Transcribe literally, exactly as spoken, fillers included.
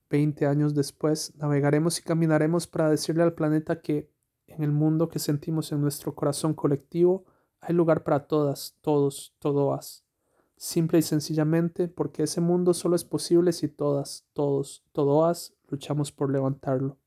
Veinte años después, navegaremos y caminaremos para decirle al planeta que, en el mundo que sentimos en nuestro corazón colectivo, hay lugar para todas, todos, todoas. Simple y sencillamente porque ese mundo solo es posible si todas, todos, todoas luchamos por levantarlo.